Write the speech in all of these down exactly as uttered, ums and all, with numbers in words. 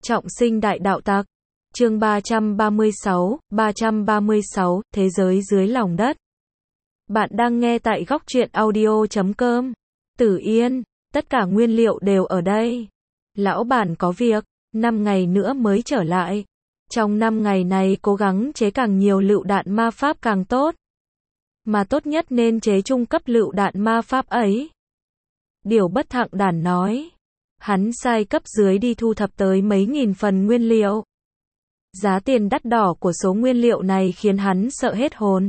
Trọng sinh đại đạo tặc. Chương ba trăm ba mươi sáu, ba trăm ba mươi sáu, Thế giới dưới lòng đất. Bạn đang nghe tại góc truyện audio chấm com. Tử Yên, tất cả nguyên liệu đều ở đây. Lão bản có việc, năm ngày nữa mới trở lại. Trong năm ngày này cố gắng chế càng nhiều lựu đạn ma pháp càng tốt. Mà tốt nhất nên chế trung cấp lựu đạn ma pháp ấy. Điều Bất Thặng Đản nói. Hắn sai cấp dưới đi thu thập tới mấy nghìn phần nguyên liệu. Giá tiền đắt đỏ của số nguyên liệu này khiến hắn sợ hết hồn.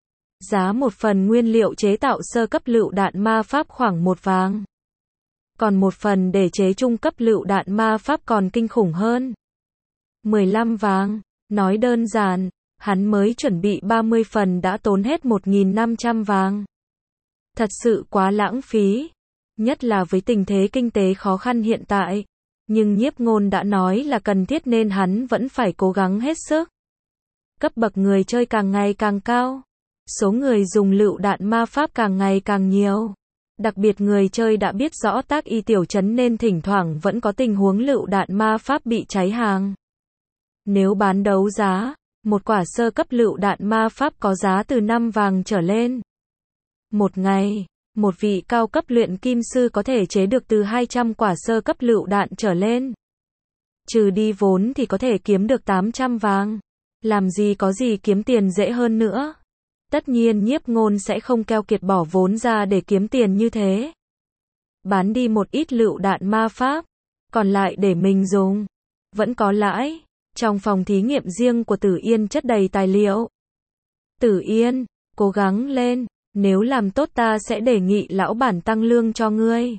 Giá một phần nguyên liệu chế tạo sơ cấp lựu đạn ma pháp khoảng một vàng. Còn một phần để chế trung cấp lựu đạn ma pháp còn kinh khủng hơn. mười lăm vàng. Nói đơn giản, hắn mới chuẩn bị ba mươi phần đã tốn hết một nghìn năm trăm vàng. Thật sự quá lãng phí. Nhất là với tình thế kinh tế khó khăn hiện tại. Nhưng Nhiếp Ngôn đã nói là cần thiết nên hắn vẫn phải cố gắng hết sức. Cấp bậc người chơi càng ngày càng cao. Số người dùng lựu đạn ma pháp càng ngày càng nhiều. Đặc biệt người chơi đã biết rõ tác y tiểu trấn nên thỉnh thoảng vẫn có tình huống lựu đạn ma pháp bị cháy hàng. Nếu bán đấu giá, một quả sơ cấp lựu đạn ma pháp có giá từ năm vàng trở lên. Một ngày, một vị cao cấp luyện kim sư có thể chế được từ hai trăm quả sơ cấp lựu đạn trở lên. Trừ đi vốn thì có thể kiếm được tám trăm vàng. Làm gì có gì kiếm tiền dễ hơn nữa. Tất nhiên Nhiếp Ngôn sẽ không keo kiệt bỏ vốn ra để kiếm tiền như thế. Bán đi một ít lựu đạn ma pháp, còn lại để mình dùng. Vẫn có lãi. Trong phòng thí nghiệm riêng của Tử Yên chất đầy tài liệu. Tử Yên, cố gắng lên. Nếu làm tốt ta sẽ đề nghị lão bản tăng lương cho ngươi.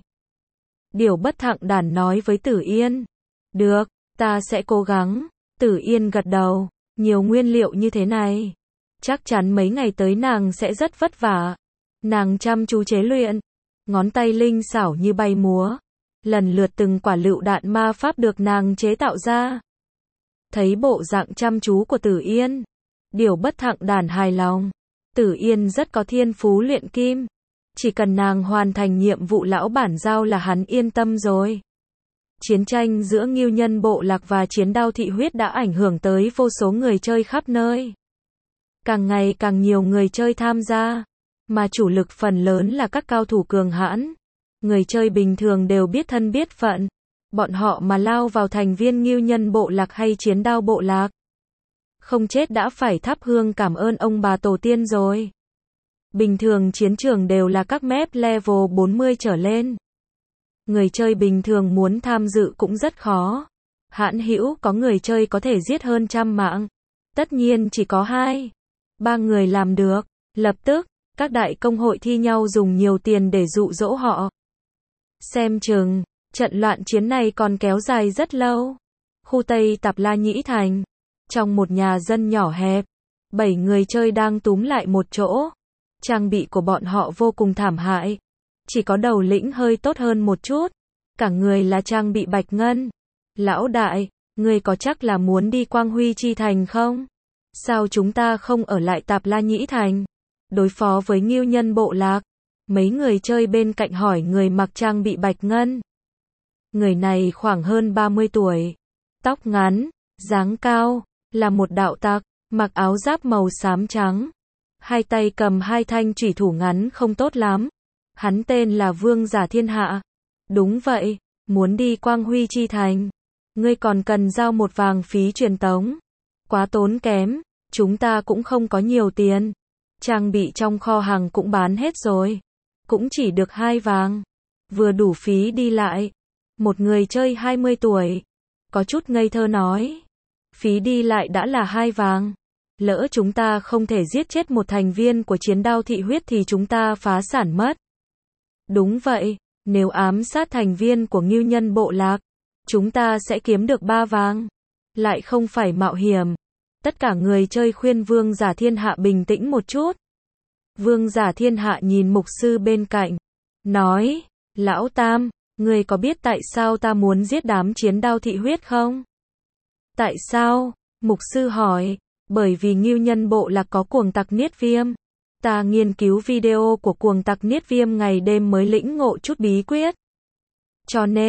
Điều Bất Thặng Đản nói với Tử Yên. Được, ta sẽ cố gắng. Tử Yên gật đầu. Nhiều nguyên liệu như thế này. Chắc chắn mấy ngày tới nàng sẽ rất vất vả. Nàng chăm chú chế luyện. Ngón tay linh xảo như bay múa. Lần lượt từng quả lựu đạn ma pháp được nàng chế tạo ra. Thấy bộ dạng chăm chú của Tử Yên. Điều Bất Thặng Đản hài lòng. Tử Yên rất có thiên phú luyện kim. Chỉ cần nàng hoàn thành nhiệm vụ lão bản giao là hắn yên tâm rồi. Chiến tranh giữa Ngưu Nhân Bộ Lạc và Chiến Đao Thị Huyết đã ảnh hưởng tới vô số người chơi khắp nơi. Càng ngày càng nhiều người chơi tham gia. Mà chủ lực phần lớn là các cao thủ cường hãn. Người chơi bình thường đều biết thân biết phận. Bọn họ mà lao vào thành viên Ngưu Nhân Bộ Lạc hay Chiến Đao Bộ Lạc. Không chết đã phải thắp hương cảm ơn ông bà tổ tiên rồi. Bình thường chiến trường đều là các map level bốn mươi trở lên. Người chơi bình thường muốn tham dự cũng rất khó. Hãn hữu có người chơi có thể giết hơn trăm mạng. Tất nhiên chỉ có hai, ba người làm được. Lập tức, các đại công hội thi nhau dùng nhiều tiền để dụ dỗ họ. Xem chừng, trận loạn chiến này còn kéo dài rất lâu. Khu Tây Tạp La Nhĩ Thành. Trong một nhà dân nhỏ hẹp, bảy người chơi đang túm lại một chỗ. Trang bị của bọn họ vô cùng thảm hại. Chỉ có đầu lĩnh hơi tốt hơn một chút. Cả người là trang bị bạch ngân. Lão đại, ngươi có chắc là muốn đi Quang Huy Chi Thành không? Sao chúng ta không ở lại Tạp La Nhĩ Thành? Đối phó với Ngưu Nhân Bộ Lạc. Mấy người chơi bên cạnh hỏi người mặc trang bị bạch ngân. Người này khoảng hơn ba mươi tuổi. Tóc ngắn, dáng cao. Là một đạo tặc, mặc áo giáp màu xám trắng. Hai tay cầm hai thanh chủy thủ ngắn không tốt lắm. Hắn tên là Vương Giả Thiên Hạ. Đúng vậy, muốn đi Quang Huy Chi Thành. Ngươi còn cần giao một vàng phí truyền tống. Quá tốn kém, chúng ta cũng không có nhiều tiền. Trang bị trong kho hàng cũng bán hết rồi. Cũng chỉ được hai vàng. Vừa đủ phí đi lại. Một người chơi hai mươi tuổi. Có chút ngây thơ nói. Phí đi lại đã là hai vàng. Lỡ chúng ta không thể giết chết một thành viên của Chiến Đao Thị Huyết thì chúng ta phá sản mất. Đúng vậy, nếu ám sát thành viên của Ngưu Nhân Bộ Lạc, chúng ta sẽ kiếm được ba vàng. Lại không phải mạo hiểm. Tất cả người chơi khuyên Vương Giả Thiên Hạ bình tĩnh một chút. Vương Giả Thiên Hạ nhìn mục sư bên cạnh. Nói, Lão Tam, ngươi có biết tại sao ta muốn giết đám Chiến Đao Thị Huyết không? Tại sao? Mục sư hỏi. Bởi vì Ngưu Nhân Bộ Lạc có cuồng tặc Niết Viêm. Ta nghiên cứu video của cuồng tặc Niết Viêm ngày đêm mới lĩnh ngộ chút bí quyết. Cho nên,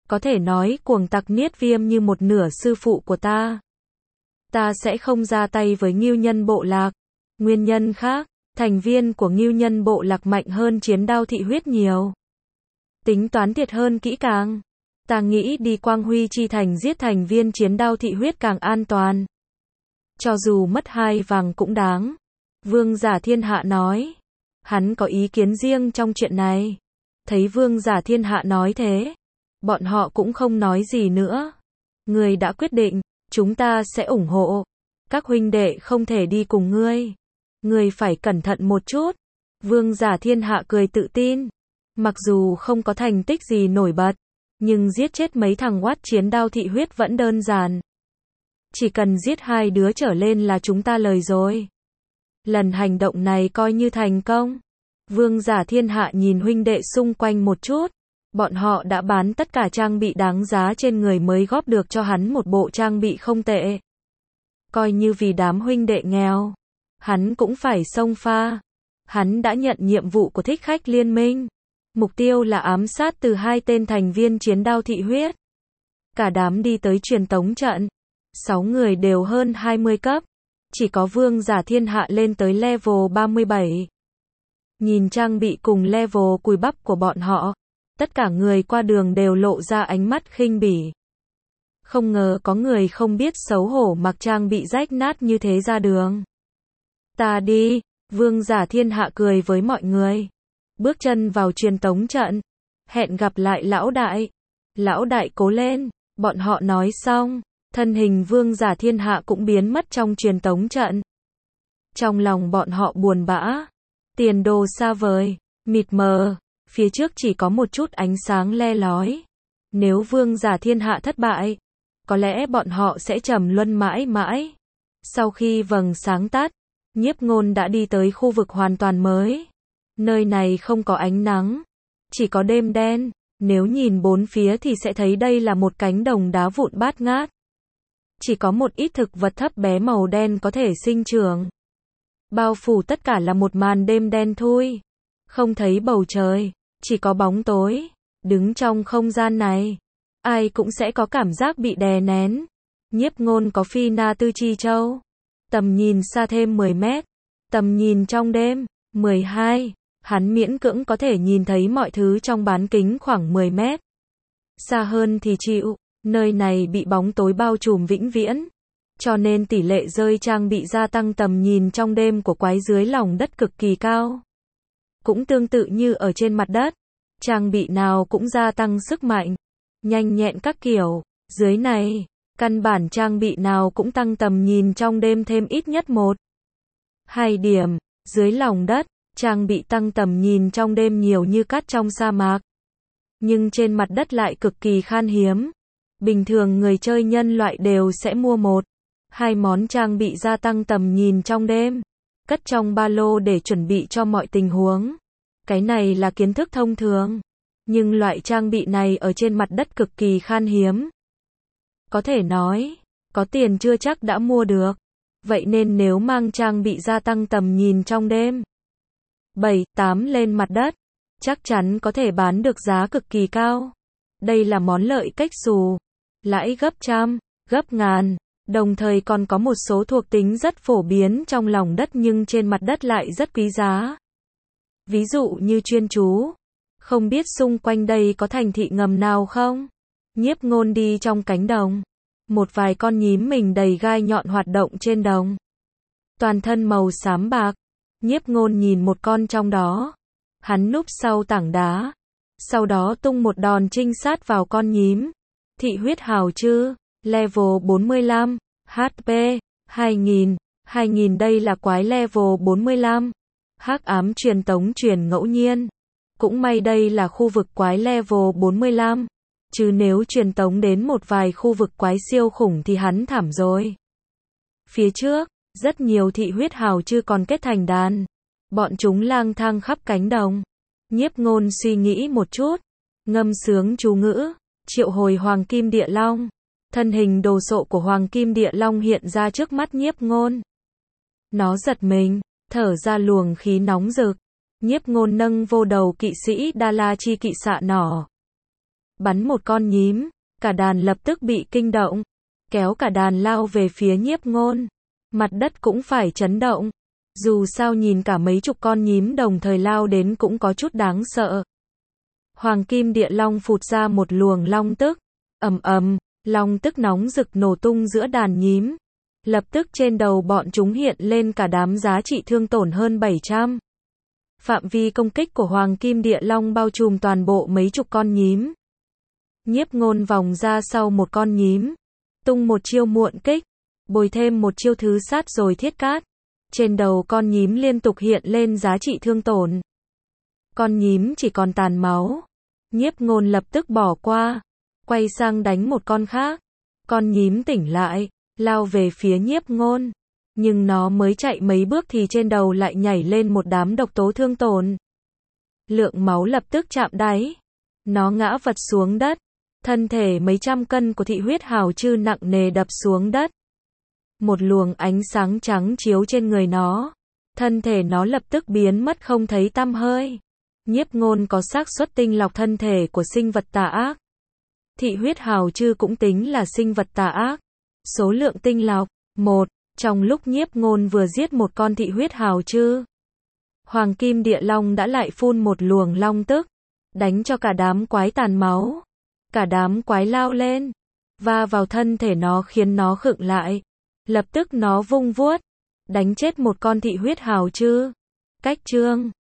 Có thể nói cuồng tặc Niết Viêm như một nửa sư phụ của ta. Ta sẽ không ra tay với Ngưu Nhân bộ lạc. Nguyên nhân khác, thành viên của Ngưu Nhân bộ lạc mạnh hơn Chiến Đao thị huyết nhiều. Tính toán thiệt hơn kỹ càng. Ta nghĩ đi Quang Huy chi thành giết thành viên Chiến Đao thị huyết càng an toàn. Cho dù mất hai vàng cũng đáng. Vương Giả Thiên Hạ nói. Hắn có ý kiến riêng trong chuyện này. Thấy Vương Giả Thiên Hạ nói thế, bọn họ cũng không nói gì nữa. Ngươi đã quyết định, chúng ta sẽ ủng hộ. Các huynh đệ không thể đi cùng ngươi. Ngươi phải cẩn thận một chút. Vương Giả Thiên Hạ cười tự tin. Mặc dù không có thành tích gì nổi bật, nhưng giết chết mấy thằng oát Chiến Đao thị huyết vẫn đơn giản. Chỉ cần giết hai đứa trở lên là chúng ta lời rồi. Lần hành động này coi như thành công. Vương Giả Thiên Hạ nhìn huynh đệ xung quanh một chút. Bọn họ đã bán tất cả trang bị đáng giá trên người mới góp được cho hắn một bộ trang bị không tệ. Coi như vì đám huynh đệ nghèo, hắn cũng phải xông pha. Hắn đã nhận nhiệm vụ của Thích Khách Liên Minh. Mục tiêu là ám sát từ hai tên thành viên Chiến Đao thị huyết. Cả đám đi tới truyền tống trận. Sáu người đều hơn hai mươi cấp. Chỉ có Vương Giả Thiên Hạ lên tới level ba mươi bảy. Nhìn trang bị cùng level cùi bắp của bọn họ, tất cả người qua đường đều lộ ra ánh mắt khinh bỉ. Không ngờ có người không biết xấu hổ mặc trang bị rách nát như thế ra đường. Ta đi, Vương Giả Thiên Hạ cười với mọi người. Bước chân vào truyền tống trận. Hẹn gặp lại lão đại. Lão đại cố lên, bọn họ nói xong. Thân hình Vương Giả Thiên Hạ cũng biến mất trong truyền tống trận. Trong lòng bọn họ buồn bã. Tiền đồ xa vời, mịt mờ, phía trước chỉ có một chút ánh sáng le lói. Nếu Vương Giả Thiên Hạ thất bại, có lẽ bọn họ sẽ trầm luân mãi mãi. Sau khi vầng sáng tắt, Nhiếp Ngôn đã đi tới khu vực hoàn toàn mới. Nơi này không có ánh nắng, chỉ có đêm đen. Nếu nhìn bốn phía thì sẽ thấy đây là một cánh đồng đá vụn bát ngát. Chỉ có một ít thực vật thấp bé màu đen có thể sinh trưởng. Bao phủ tất cả là một màn đêm đen thui. Không thấy bầu trời, chỉ có bóng tối. Đứng trong không gian này, ai cũng sẽ có cảm giác bị đè nén. Nhiếp Ngôn có Phi Na Tư Chi Châu. Tầm nhìn xa thêm mười mét. Tầm nhìn trong đêm, mười hai. Hắn miễn cưỡng có thể nhìn thấy mọi thứ trong bán kính khoảng mười mét. Xa hơn thì chịu, nơi này bị bóng tối bao trùm vĩnh viễn. Cho nên tỷ lệ rơi trang bị gia tăng tầm nhìn trong đêm của quái dưới lòng đất cực kỳ cao. Cũng tương tự như ở trên mặt đất. Trang bị nào cũng gia tăng sức mạnh, nhanh nhẹn các kiểu. Dưới này, căn bản trang bị nào cũng tăng tầm nhìn trong đêm thêm ít nhất một. Hai điểm, dưới lòng đất, trang bị tăng tầm nhìn trong đêm nhiều như cát trong sa mạc. Nhưng trên mặt đất lại cực kỳ khan hiếm. Bình thường người chơi nhân loại đều sẽ mua một, hai món trang bị gia tăng tầm nhìn trong đêm, cất trong ba lô để chuẩn bị cho mọi tình huống. Cái này là kiến thức thông thường. Nhưng loại trang bị này ở trên mặt đất cực kỳ khan hiếm. Có thể nói, có tiền chưa chắc đã mua được. Vậy nên nếu mang trang bị gia tăng tầm nhìn trong đêm, bảy, tám lên mặt đất, chắc chắn có thể bán được giá cực kỳ cao. Đây là món lợi cách xù. Lãi gấp trăm, gấp ngàn. Đồng thời còn có một số thuộc tính rất phổ biến trong lòng đất nhưng trên mặt đất lại rất quý giá. Ví dụ như chuyên chú. Không biết xung quanh đây có thành thị ngầm nào không? Nhiếp Ngôn đi trong cánh đồng. Một vài con nhím mình đầy gai nhọn hoạt động trên đồng. Toàn thân màu xám bạc. Nhiếp Ngôn nhìn một con trong đó. Hắn núp sau tảng đá. Sau đó tung một đòn trinh sát vào con nhím. Thị huyết hào chư. Level bốn mươi lăm. hát pê. hai nghìn. hai nghìn đây là quái level bốn mươi lăm. Hắc ám truyền tống truyền ngẫu nhiên. Cũng may đây là khu vực quái level bốn mươi lăm. Chứ nếu truyền tống đến một vài khu vực quái siêu khủng thì hắn thảm rồi. Phía trước, rất nhiều thị huyết hào chư còn kết thành đàn. Bọn chúng lang thang khắp cánh đồng. Nhiếp Ngôn suy nghĩ một chút. Ngâm sướng chú ngữ. Triệu hồi Hoàng Kim Địa Long. Thân hình đồ sộ của Hoàng Kim Địa Long hiện ra trước mắt Nhiếp Ngôn. Nó giật mình, thở ra luồng khí nóng rực. Nhiếp Ngôn nâng vô đầu kỵ sĩ Đa La Chi kỵ xạ nỏ. bắn một con nhím, cả đàn lập tức bị kinh động, kéo cả đàn lao về phía Nhiếp Ngôn. Mặt đất cũng phải chấn động. Dù sao nhìn cả mấy chục con nhím đồng thời lao đến cũng có chút đáng sợ. Hoàng Kim Địa Long phụt ra một luồng long tức. Ầm ầm, long tức nóng rực nổ tung giữa đàn nhím. Lập tức trên đầu bọn chúng hiện lên cả đám giá trị thương tổn hơn bảy trăm. Phạm vi công kích của Hoàng Kim Địa Long bao trùm toàn bộ mấy chục con nhím. Nhiếp Ngôn vòng ra sau một con nhím, tung một chiêu muộn kích, bồi thêm một chiêu thứ sát rồi thiết cát. Trên đầu con nhím liên tục hiện lên giá trị thương tổn. Con nhím chỉ còn tàn máu. Nhiếp Ngôn lập tức bỏ qua, quay sang đánh một con khác. Con nhím tỉnh lại, lao về phía Nhiếp Ngôn. Nhưng nó mới chạy mấy bước thì trên đầu lại nhảy lên một đám độc tố thương tổn. Lượng máu lập tức chạm đáy. Nó ngã vật xuống đất. Thân thể mấy trăm cân của thị huyết hào chư nặng nề đập xuống đất. Một luồng ánh sáng trắng chiếu trên người nó. Thân thể nó lập tức biến mất không thấy tăm hơi. Nhiếp Ngôn có xác suất tinh lọc thân thể của sinh vật tà ác. Thị huyết hào chư cũng tính là sinh vật tà ác. Số lượng tinh lọc. một. Trong lúc Nhiếp Ngôn vừa giết một con thị huyết hào chư, Hoàng Kim Địa Long đã lại phun một luồng long tức, đánh cho cả đám quái tàn máu. Cả đám quái lao lên, va vào thân thể nó khiến nó khựng lại. Lập tức nó vung vuốt, đánh chết một con thị huyết hào chư. Cách chương